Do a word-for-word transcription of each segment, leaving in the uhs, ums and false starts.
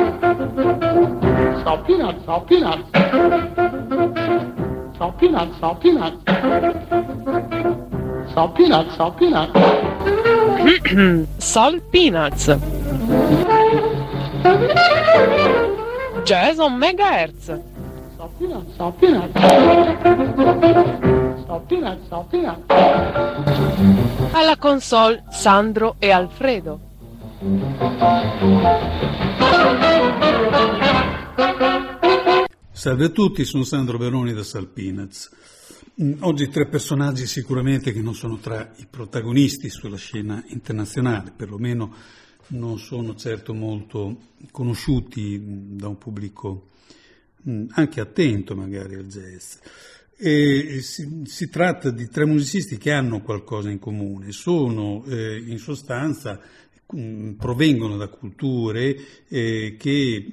Salt peanuts, salt peanuts. Salt peanuts, salt peanuts. Salt peanuts, salt peanuts. Salt peanuts. Jazz on megahertz. Salt peanuts, salt peanuts. Salt peanuts, salt peanuts. Alla console Sandro e Alfredo. Salve a tutti, sono Sandro Beroni da Salt Peanuts. Oggi tre personaggi sicuramente che non sono tra i protagonisti sulla scena internazionale, perlomeno non sono certo molto conosciuti da un pubblico anche attento magari al jazz. E si, si tratta di tre musicisti che hanno qualcosa in comune, sono eh, in sostanza provengono da culture eh, che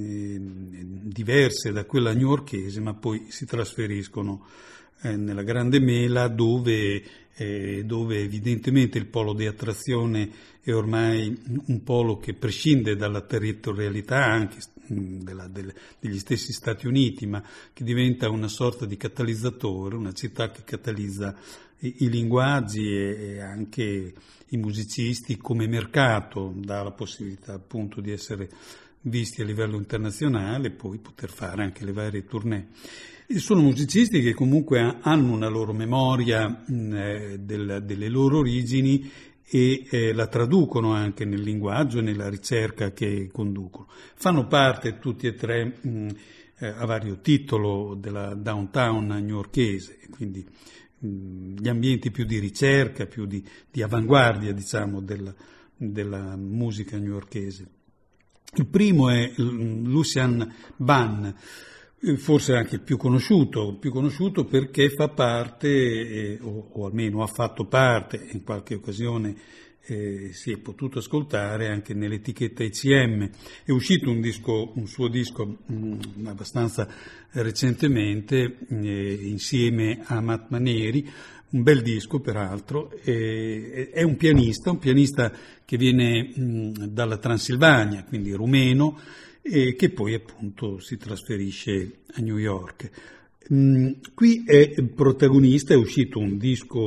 mh, diverse da quella newyorkese, ma poi si trasferiscono eh, nella Grande Mela, dove, eh, dove evidentemente il polo di attrazione è ormai un polo che prescinde dalla territorialità anche mh, della, del, degli stessi Stati Uniti, ma che diventa una sorta di catalizzatore, una città che catalizza i, i linguaggi e, e anche i musicisti come mercato, dà la possibilità appunto di essere visti a livello internazionale e poi poter fare anche le varie tournée. E sono musicisti che comunque ha, hanno una loro memoria mh, del, delle loro origini e eh, la traducono anche nel linguaggio e nella ricerca che conducono. Fanno parte tutti e tre mh, eh, a vario titolo della downtown newyorkese, quindi gli ambienti più di ricerca, più di, di avanguardia, diciamo, della, della musica newyorkese. Il primo è Lucian Bunn, forse anche il più conosciuto, più conosciuto perché fa parte, eh, o, o almeno ha fatto parte, in qualche occasione eh, si è potuto ascoltare anche nell'etichetta I C M. È uscito un disco, un suo disco mh, abbastanza recentemente eh, insieme a Matt Manieri, un bel disco peraltro. Eh, è un pianista, un pianista che viene mh, dalla Transilvania, quindi rumeno, e che poi appunto si trasferisce a New York. Mm, qui è protagonista, è uscito un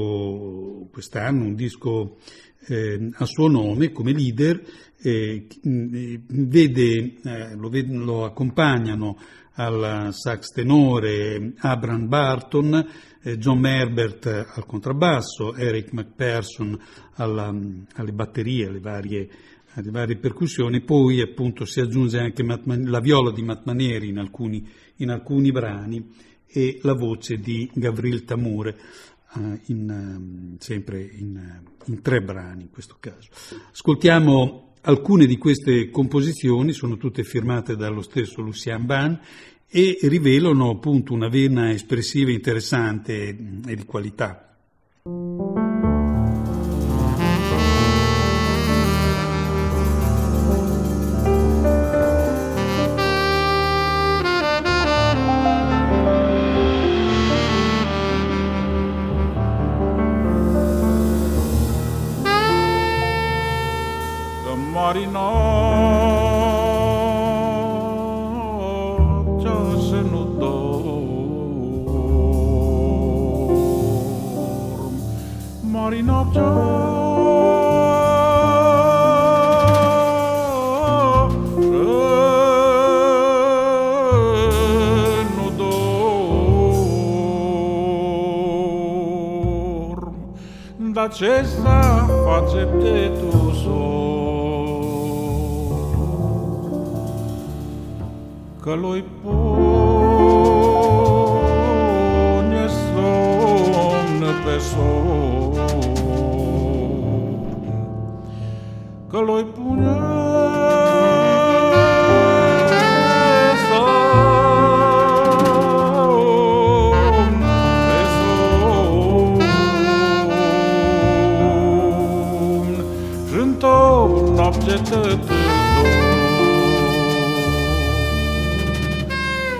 disco quest'anno, un disco eh, a suo nome come leader, eh, vede, eh, lo, ved- lo accompagnano al sax tenore Abram Barton, eh, John Herbert al contrabbasso, Eric McPherson alla, alle batterie, alle varie alle varie percussioni, poi appunto si aggiunge anche Matt Man- la viola di Matt Manieri in alcuni, in alcuni brani e la voce di Gavril Tamure, uh, in, um, sempre in, uh, in tre brani in questo caso. Ascoltiamo alcune di queste composizioni, sono tutte firmate dallo stesso Lucian Bunn e rivelano appunto una vena espressiva interessante e di qualità. Marina già se non dorm, Marina già se non dorm, da cessa face te tu so. Că lui pune somn pe somn, că lui pune somn pe somn, și-ntău noapte tătăl.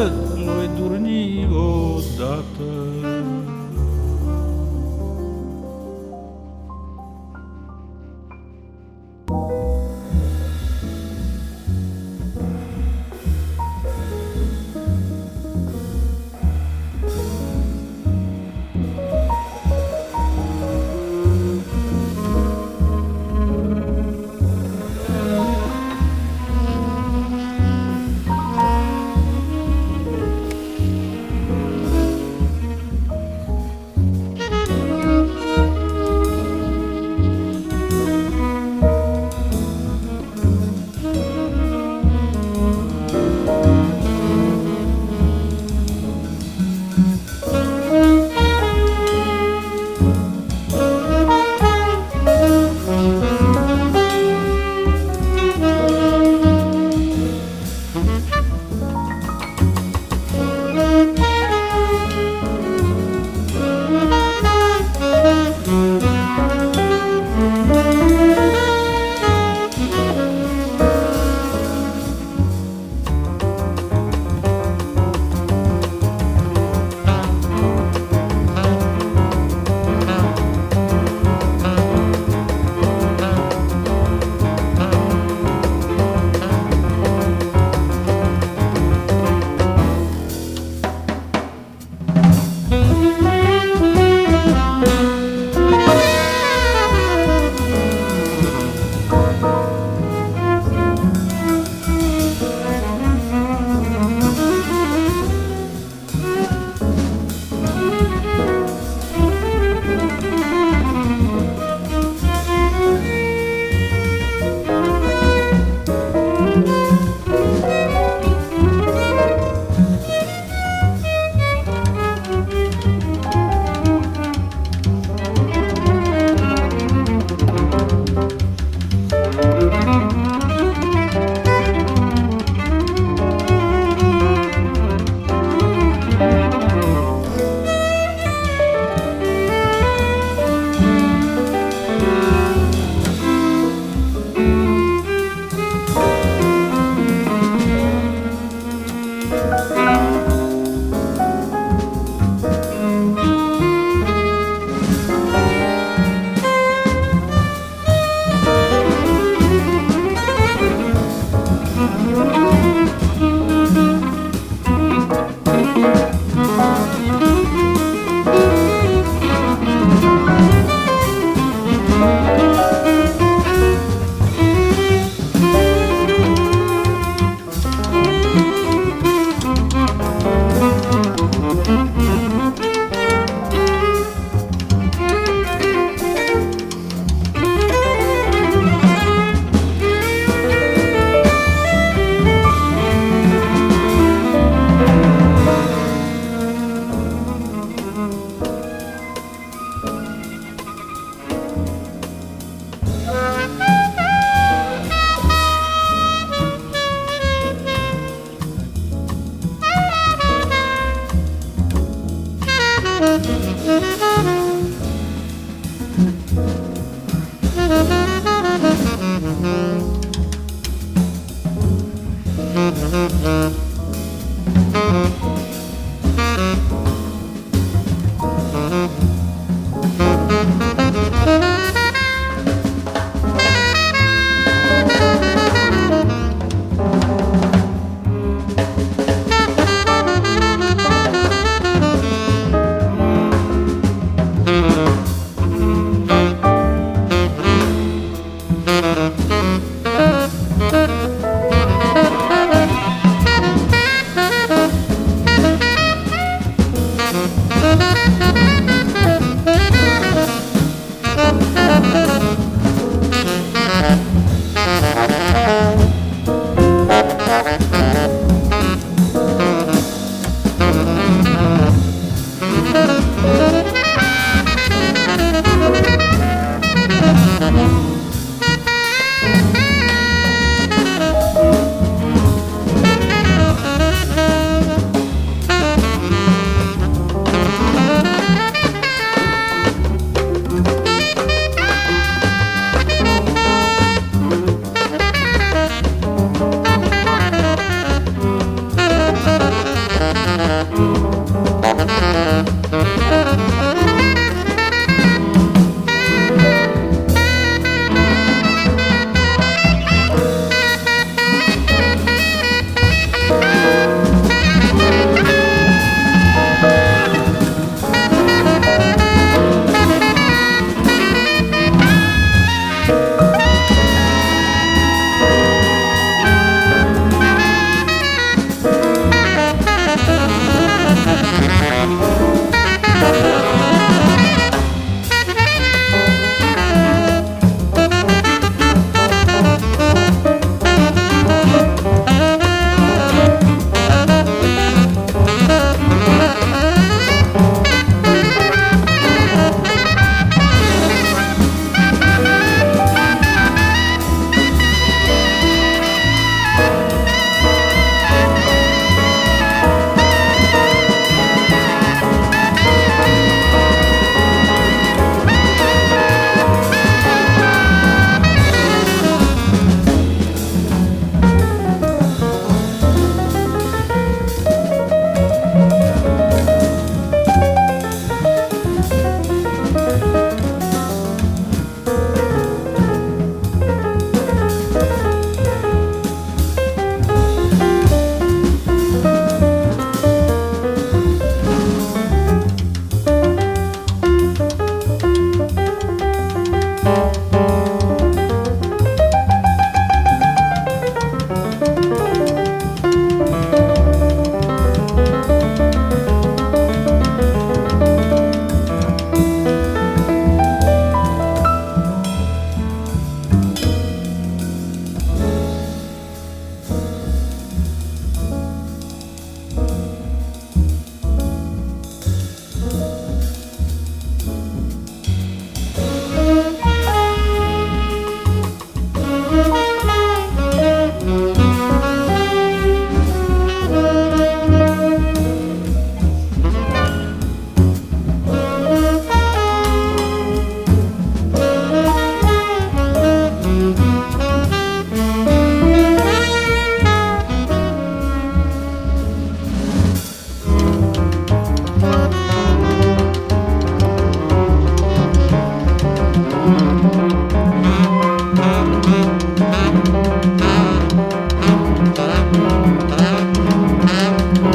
lui durni odată.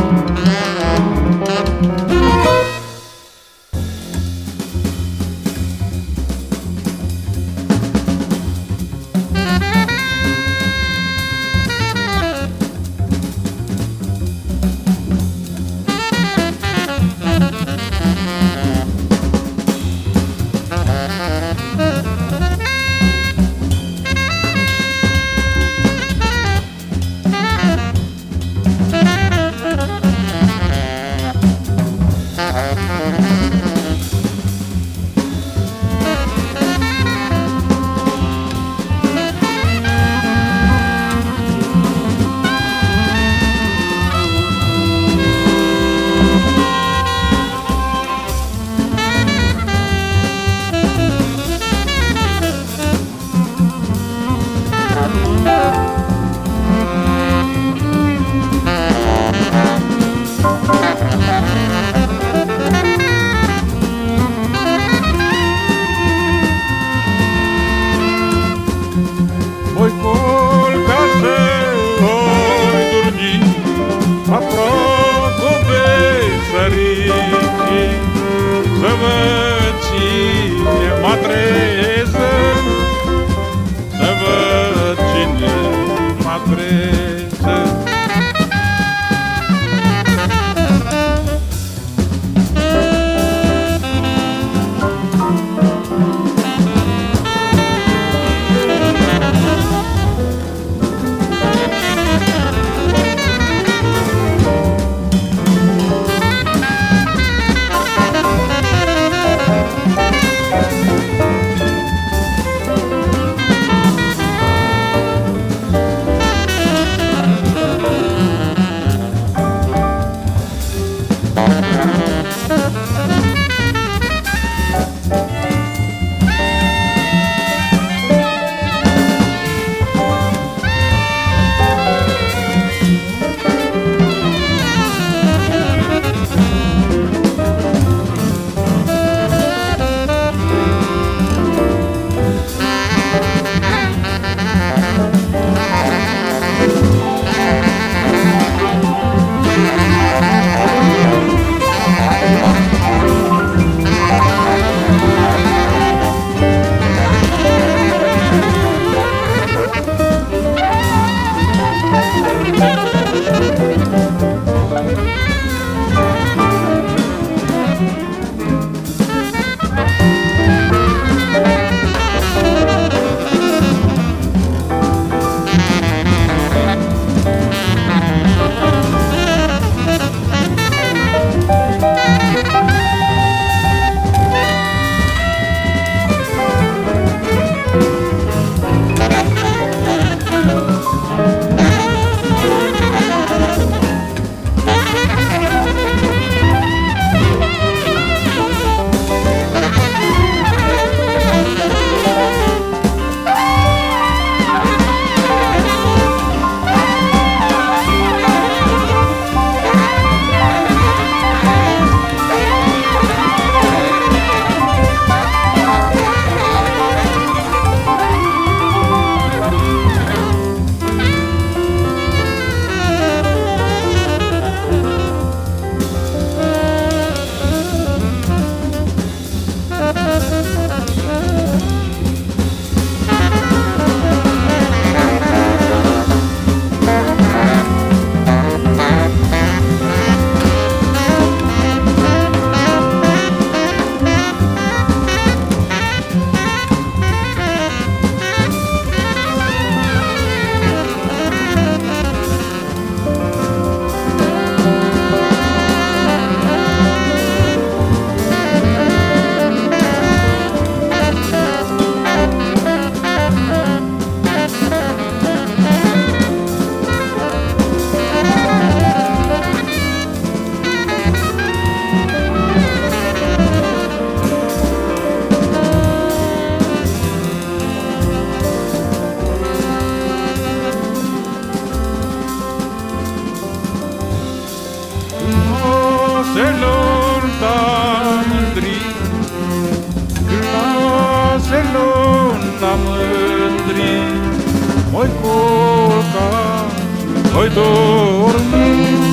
la mândri, voi culca, voi dormi,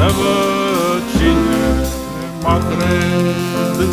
să văd cine mă crede.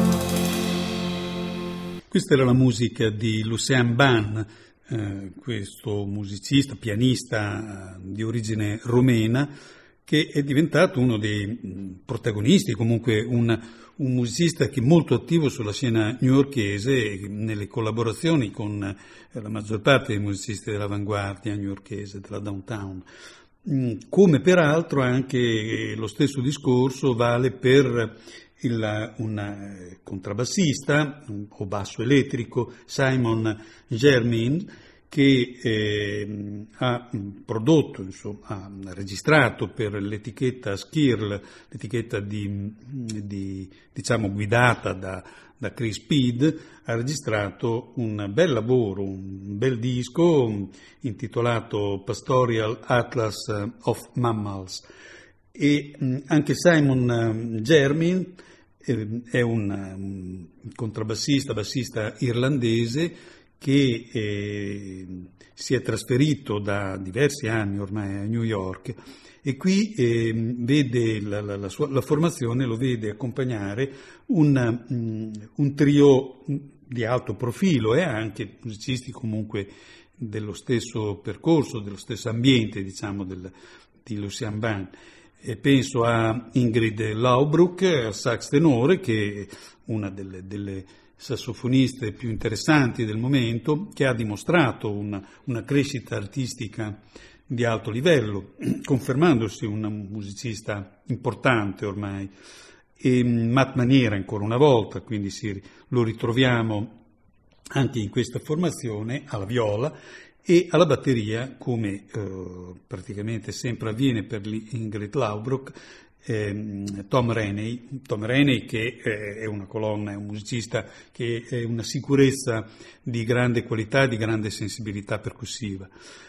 Questa era la musica di Lucien Ban, eh, questo musicista, pianista eh, di origine romena, che è diventato uno dei mh, protagonisti, comunque un, un musicista che è molto attivo sulla scena newyorkese, nelle collaborazioni con eh, la maggior parte dei musicisti dell'avanguardia newyorkese, della downtown. Mm, come peraltro anche lo stesso discorso vale per il, un contrabbassista o basso elettrico, Simon Germain, che eh, ha prodotto, insomma, ha registrato per l'etichetta Skirl, l'etichetta di, di, diciamo guidata da, da Chris Speed, ha registrato un bel lavoro, un bel disco intitolato Pastoral Atlas of Mammals. E anche Simon Germain eh, è un, un contrabbassista, bassista irlandese che eh, si è trasferito da diversi anni ormai a New York e qui eh, vede la, la, la, sua, la formazione lo vede accompagnare un, um, un trio di alto profilo e anche musicisti comunque dello stesso percorso, dello stesso ambiente, diciamo, del, di Lucien Ban. E penso a Ingrid Laubruck, al sax tenore, che è una delle, delle sassofoniste più interessanti del momento, che ha dimostrato una, una crescita artistica di alto livello, confermandosi un musicista importante ormai. E Matt Maniera ancora una volta, quindi si, lo ritroviamo anche in questa formazione alla viola e alla batteria, come eh, praticamente sempre avviene per Ingrid Laubruck, eh, Tom Rainey, Tom Rainey che eh, è una colonna, è un musicista che è una sicurezza di grande qualità e di grande sensibilità percussiva.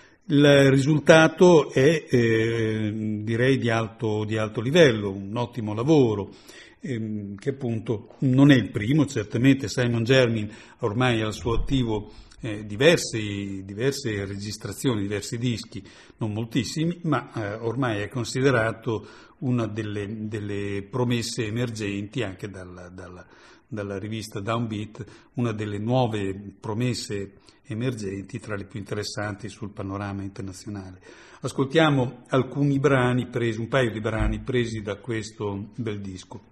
Il risultato è eh, direi di alto, di alto livello, un ottimo lavoro, ehm, che appunto non è il primo, certamente Simon Germain ormai ha al suo attivo Eh, diversi, diverse registrazioni, diversi dischi, non moltissimi, ma eh, ormai è considerato una delle, delle promesse emergenti anche dalla, dalla, dalla rivista Downbeat, una delle nuove promesse emergenti tra le più interessanti sul panorama internazionale. Ascoltiamo alcuni brani presi, un paio di brani presi da questo bel disco.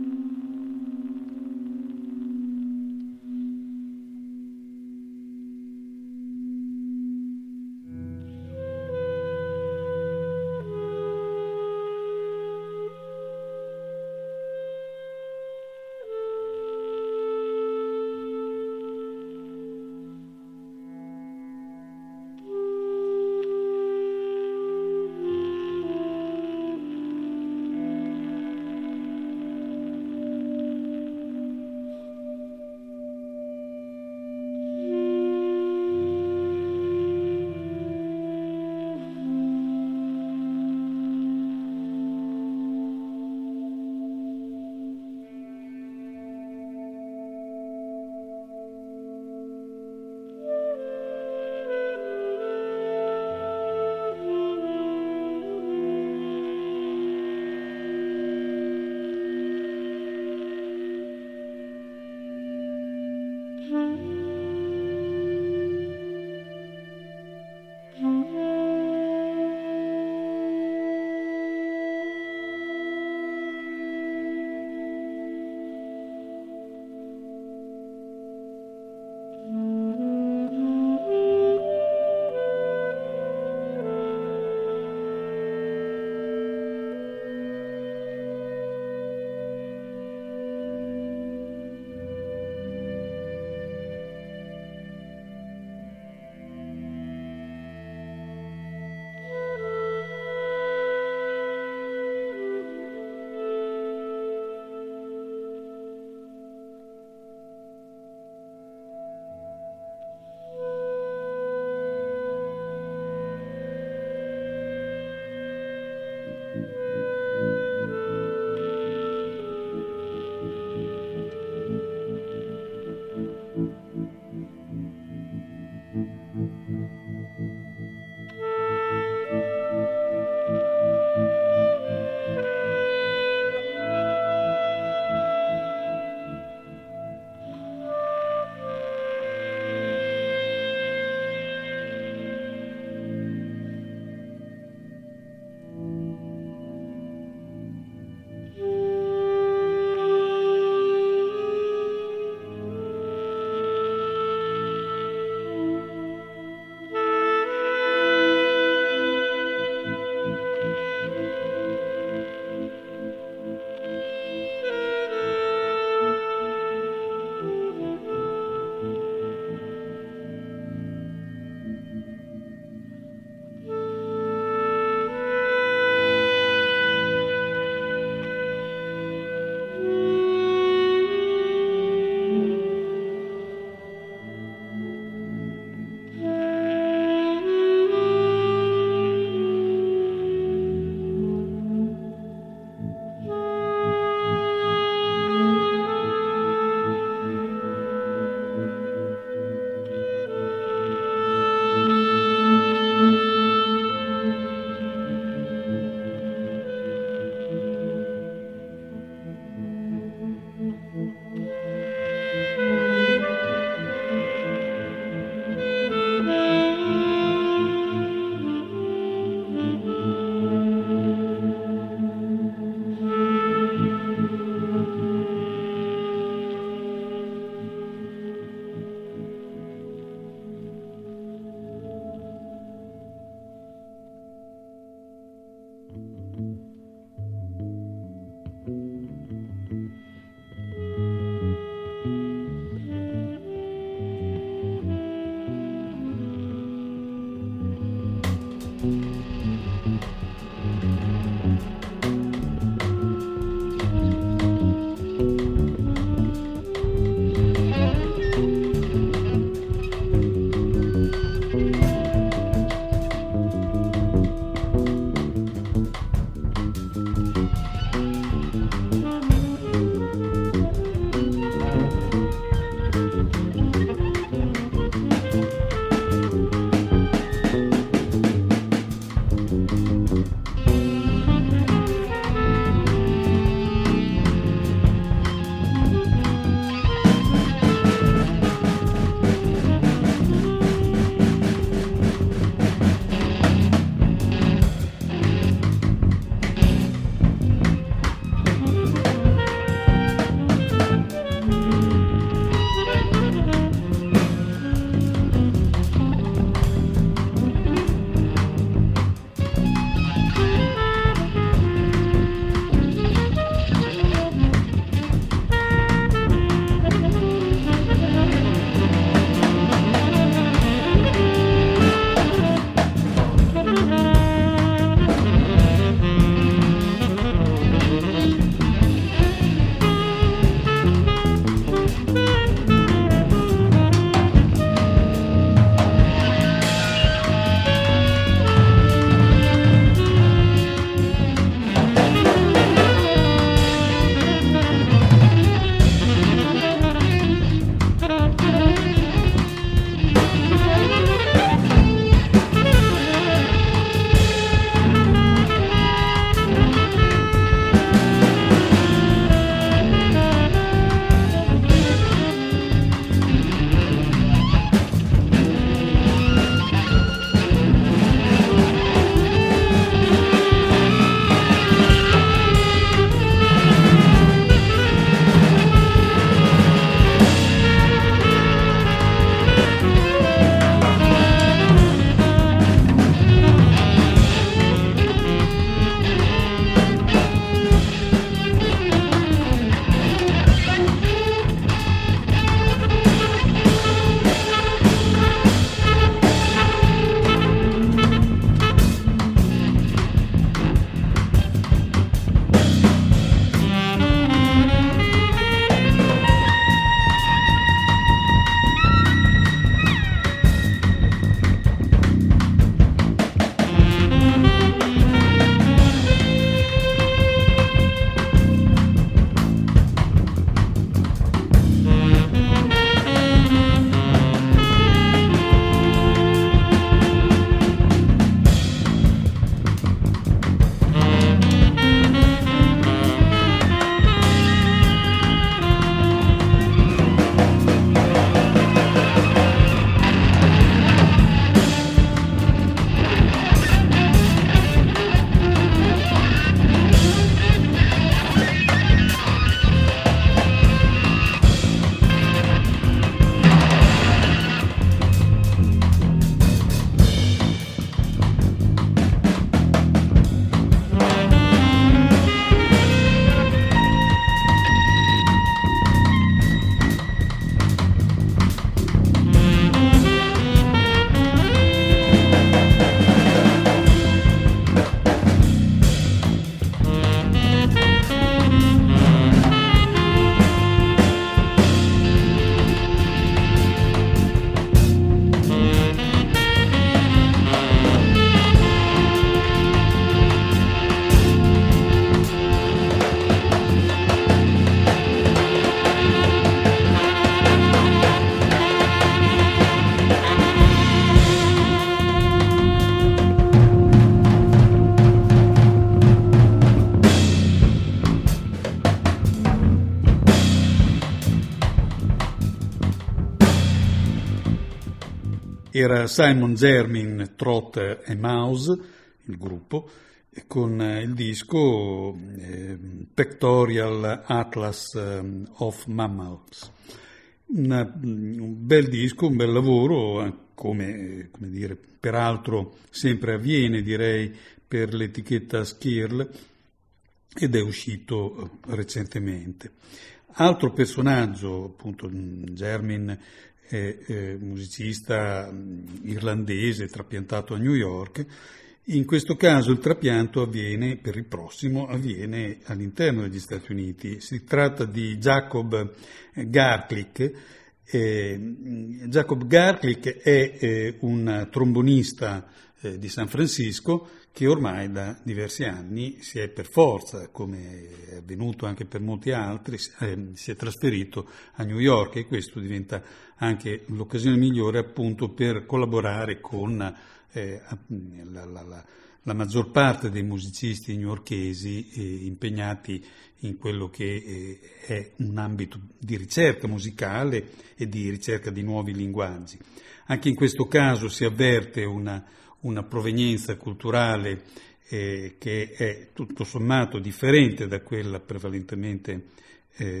era Simon Germain, Trot e Mouse, il gruppo, con il disco eh, Pictorial Atlas of Mammals. Una, un bel disco, un bel lavoro, come, come dire, peraltro sempre avviene, direi, per l'etichetta Skirl, ed è uscito recentemente. Altro personaggio, appunto, Germain è, è musicista irlandese trapiantato a New York. In questo caso il trapianto avviene, per il prossimo, avviene all'interno degli Stati Uniti. Si tratta di Jacob Garlick. Eh, Jacob Garlick è eh, un trombonista eh, di San Francisco che ormai da diversi anni si è per forza, come è avvenuto anche per molti altri, eh, si è trasferito a New York, e questo diventa anche l'occasione migliore appunto per collaborare con eh, la, la, la, la maggior parte dei musicisti newyorkesi eh, impegnati in quello che eh, è un ambito di ricerca musicale e di ricerca di nuovi linguaggi. Anche in questo caso si avverte una, una provenienza culturale eh, che è tutto sommato differente da quella prevalentemente eh,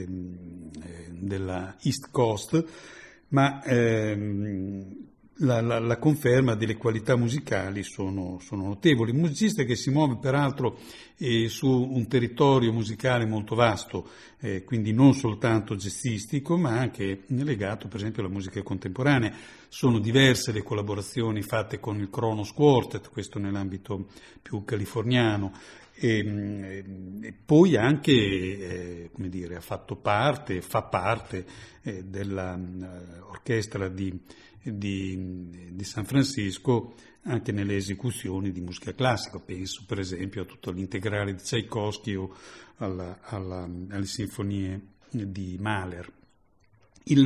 della East Coast, ma ehm, La, la, la conferma delle qualità musicali sono, sono notevoli. Un musicista che si muove peraltro eh, su un territorio musicale molto vasto, eh, quindi non soltanto jazzistico, ma anche legato per esempio alla musica contemporanea. Sono diverse le collaborazioni fatte con il Kronos Quartet, questo nell'ambito più californiano, e, e poi anche eh, come dire, ha fatto parte, fa parte eh, dell'orchestra di Di, di San Francisco anche nelle esecuzioni di musica classica. Penso per esempio a tutto l'integrale di Tchaikovsky o alla, alla, alle sinfonie di Mahler. Il,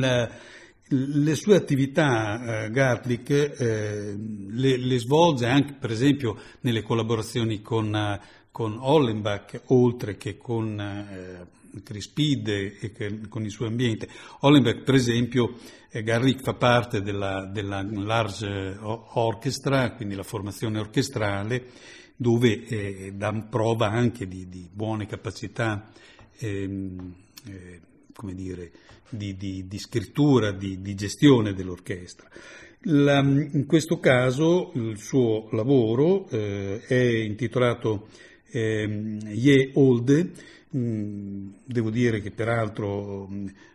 le sue attività eh, Garlick eh, le, le svolge anche per esempio nelle collaborazioni con, con Hollenbach, oltre che con eh, Chris Speed e che, con il suo ambiente. Hollenbach per esempio, eh, Garlick fa parte della, della Large Orchestra, quindi la formazione orchestrale, dove eh, dà prova anche di, di buone capacità ehm, eh, come dire, di, di, di scrittura, di, di gestione dell'orchestra. La, in questo caso il suo lavoro eh, è intitolato eh, Ye Olde. Devo dire che peraltro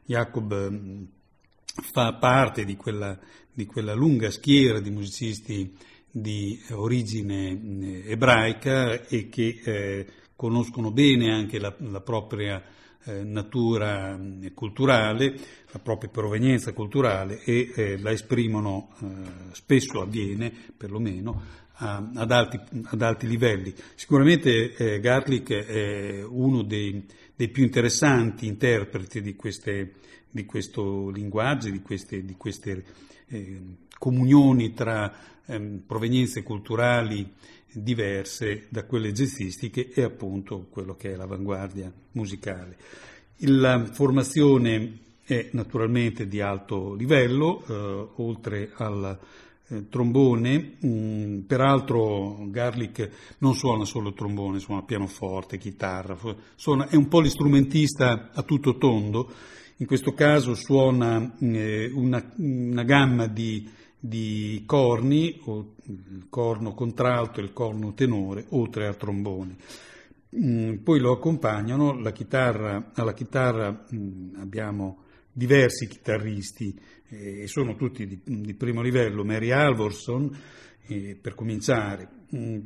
Jacob fa parte di quella, di quella lunga schiera di musicisti di origine ebraica e che eh, conoscono bene anche la, la propria eh, natura culturale, la propria provenienza culturale, e eh, la esprimono, eh, spesso avviene perlomeno, Ad alti, ad alti livelli. Sicuramente eh, Garlick è uno dei, dei più interessanti interpreti di, queste, di questo linguaggio, di queste, di queste eh, comunioni tra eh, provenienze culturali diverse da quelle jazzistiche e appunto quello che è l'avanguardia musicale. La formazione è naturalmente di alto livello, eh, oltre al Eh, trombone, mh, peraltro Garlick non suona solo trombone, suona pianoforte, chitarra, suona, è un polistrumentista a tutto tondo. In questo caso suona eh, una, una gamma di, di corni, o il corno contralto e il corno tenore, oltre al trombone. Mh, poi lo accompagnano la chitarra, alla chitarra mh, abbiamo diversi chitarristi, e eh, sono tutti di, di primo livello. Mary Halvorson, eh, per cominciare. Mm,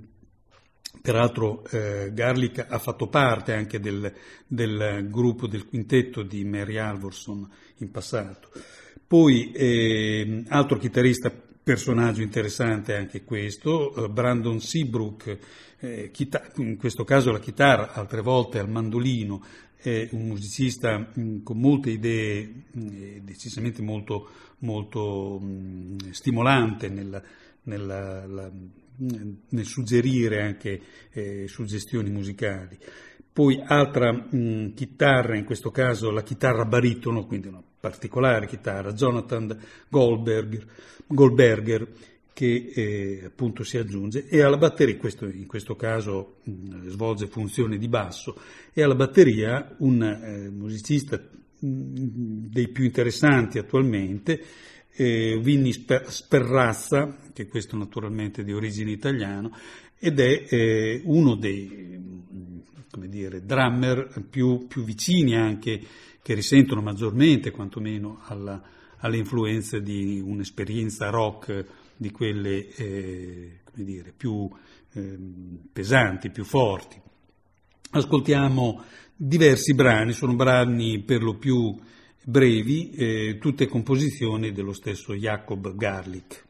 peraltro eh, Garlick ha fatto parte anche del, del gruppo, del quintetto di Mary Halvorson in passato. Poi eh, altro chitarrista, personaggio interessante anche questo, eh, Brandon Seabrook, eh, chita- in questo caso la chitarra, altre volte al mandolino. È un musicista mh, con molte idee, mh, decisamente molto, molto mh, stimolante nel, nella, la, nel suggerire anche eh, suggestioni musicali. Poi altra mh, chitarra, in questo caso la chitarra baritono, quindi una particolare chitarra, Jonathan Goldberger, Goldberger che eh, appunto si aggiunge, e alla batteria, questo, in questo caso mh, svolge funzioni di basso, e alla batteria un eh, musicista mh, dei più interessanti attualmente, eh, Vinny Sperrazza, che questo naturalmente di origine italiana, ed è eh, uno dei, come dire, drummer più, più vicini anche, che risentono maggiormente quantomeno alla, alle influenze di un'esperienza rock di quelle eh, come dire, più eh, pesanti, più forti. Ascoltiamo diversi brani, sono brani per lo più brevi, eh, tutte composizioni dello stesso Jacob Garlick.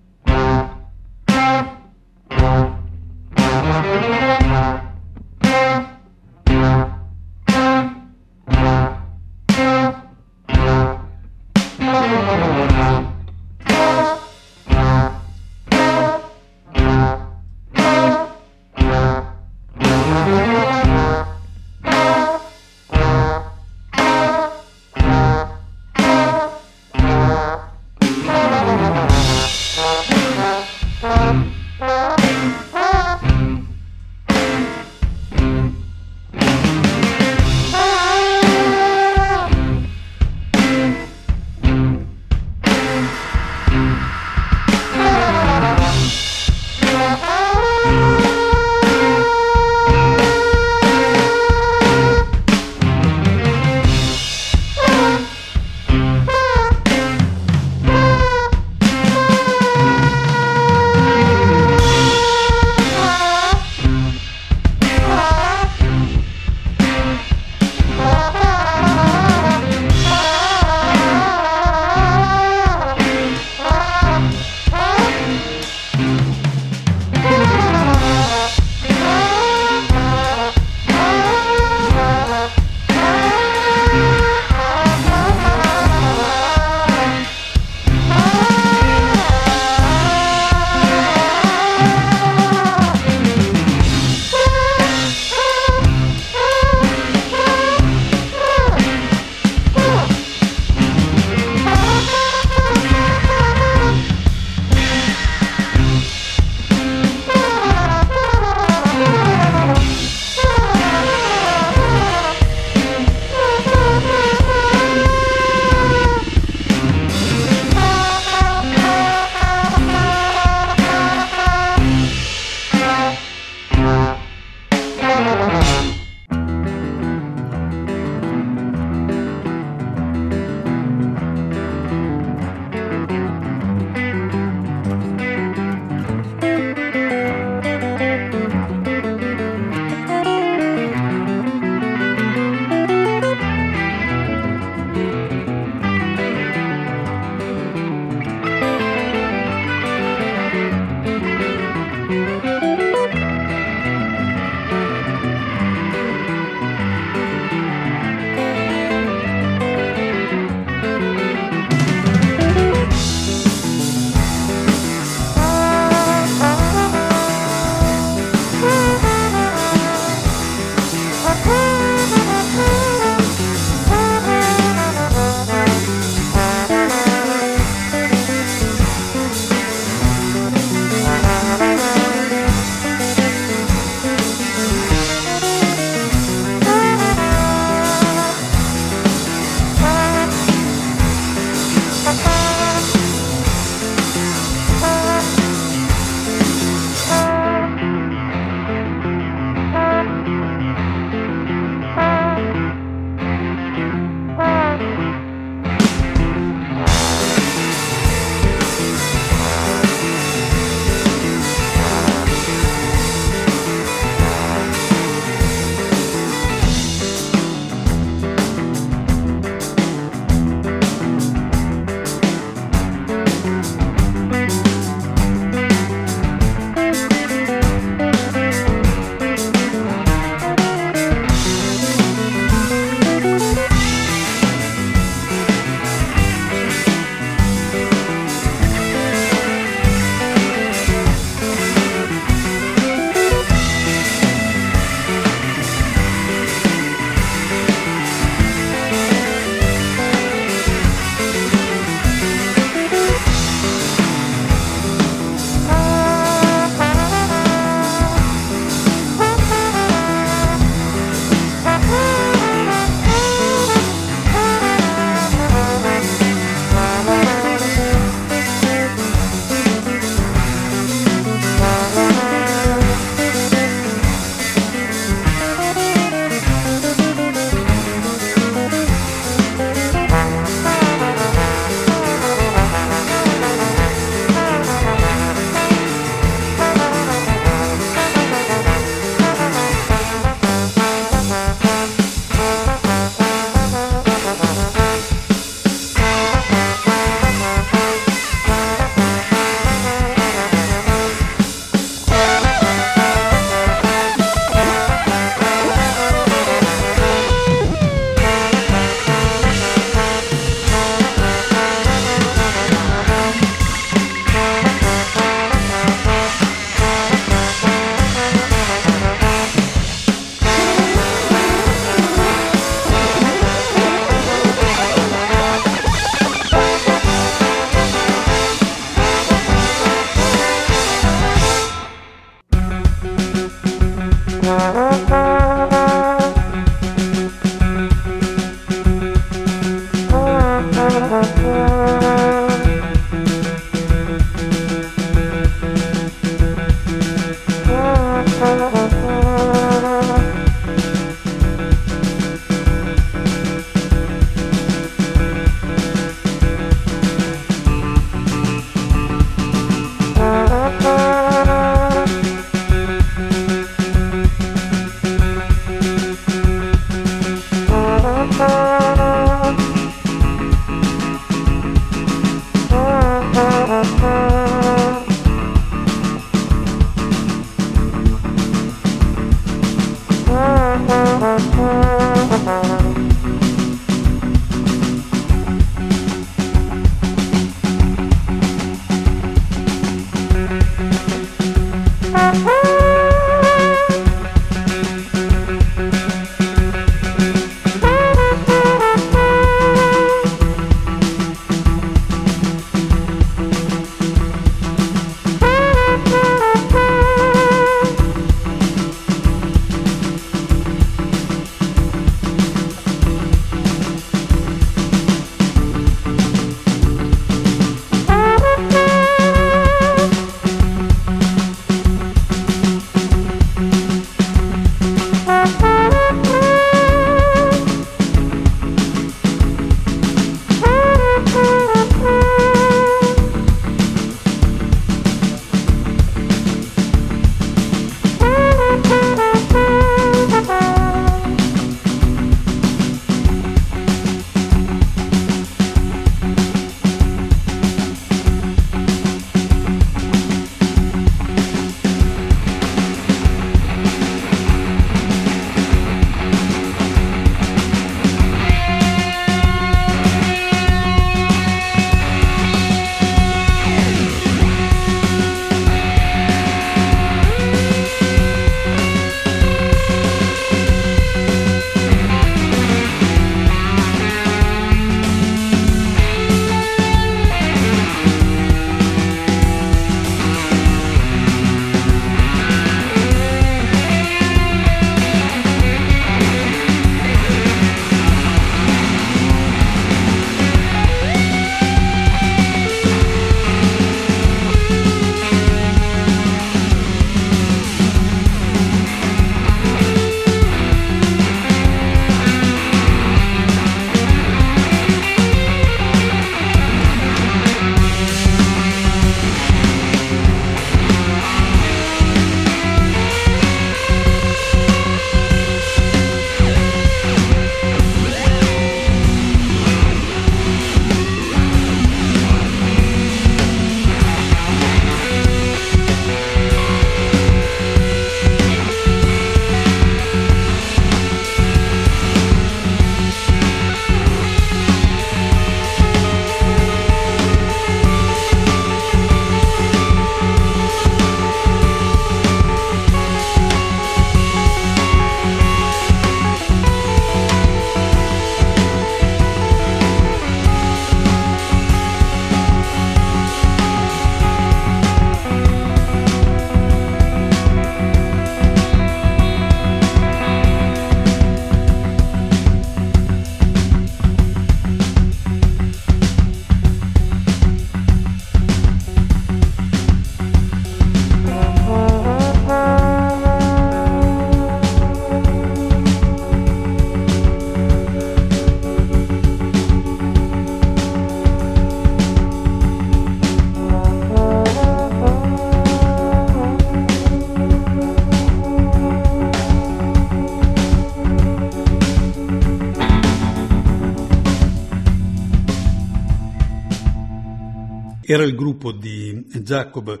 Era il gruppo di Jacob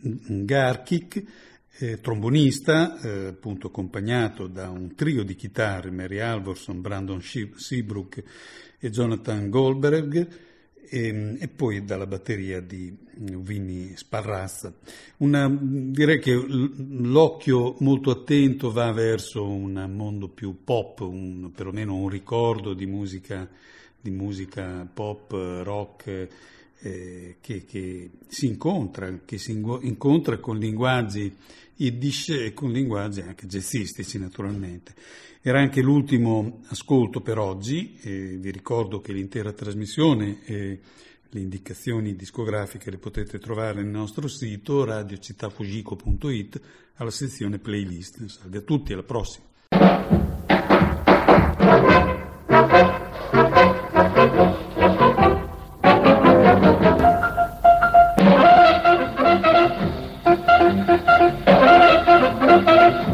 Garkik, eh, trombonista, eh, appunto accompagnato da un trio di chitarre, Mary Alvorson, Brandon Seabrook e Jonathan Goldberg, e, e poi dalla batteria di Vinnie Sparrazza. Una, direi che l'occhio molto attento va verso un mondo più pop, un, perlomeno un ricordo di musica, di musica pop, rock, eh, che, che si incontra, che si incontra con linguaggi yiddish e con linguaggi anche jazzistici naturalmente. Era anche l'ultimo ascolto per oggi, eh, vi ricordo che l'intera trasmissione e le indicazioni discografiche le potete trovare nel nostro sito radio città fugico punto it alla sezione playlist. Salve a tutti, alla prossima. Thank you.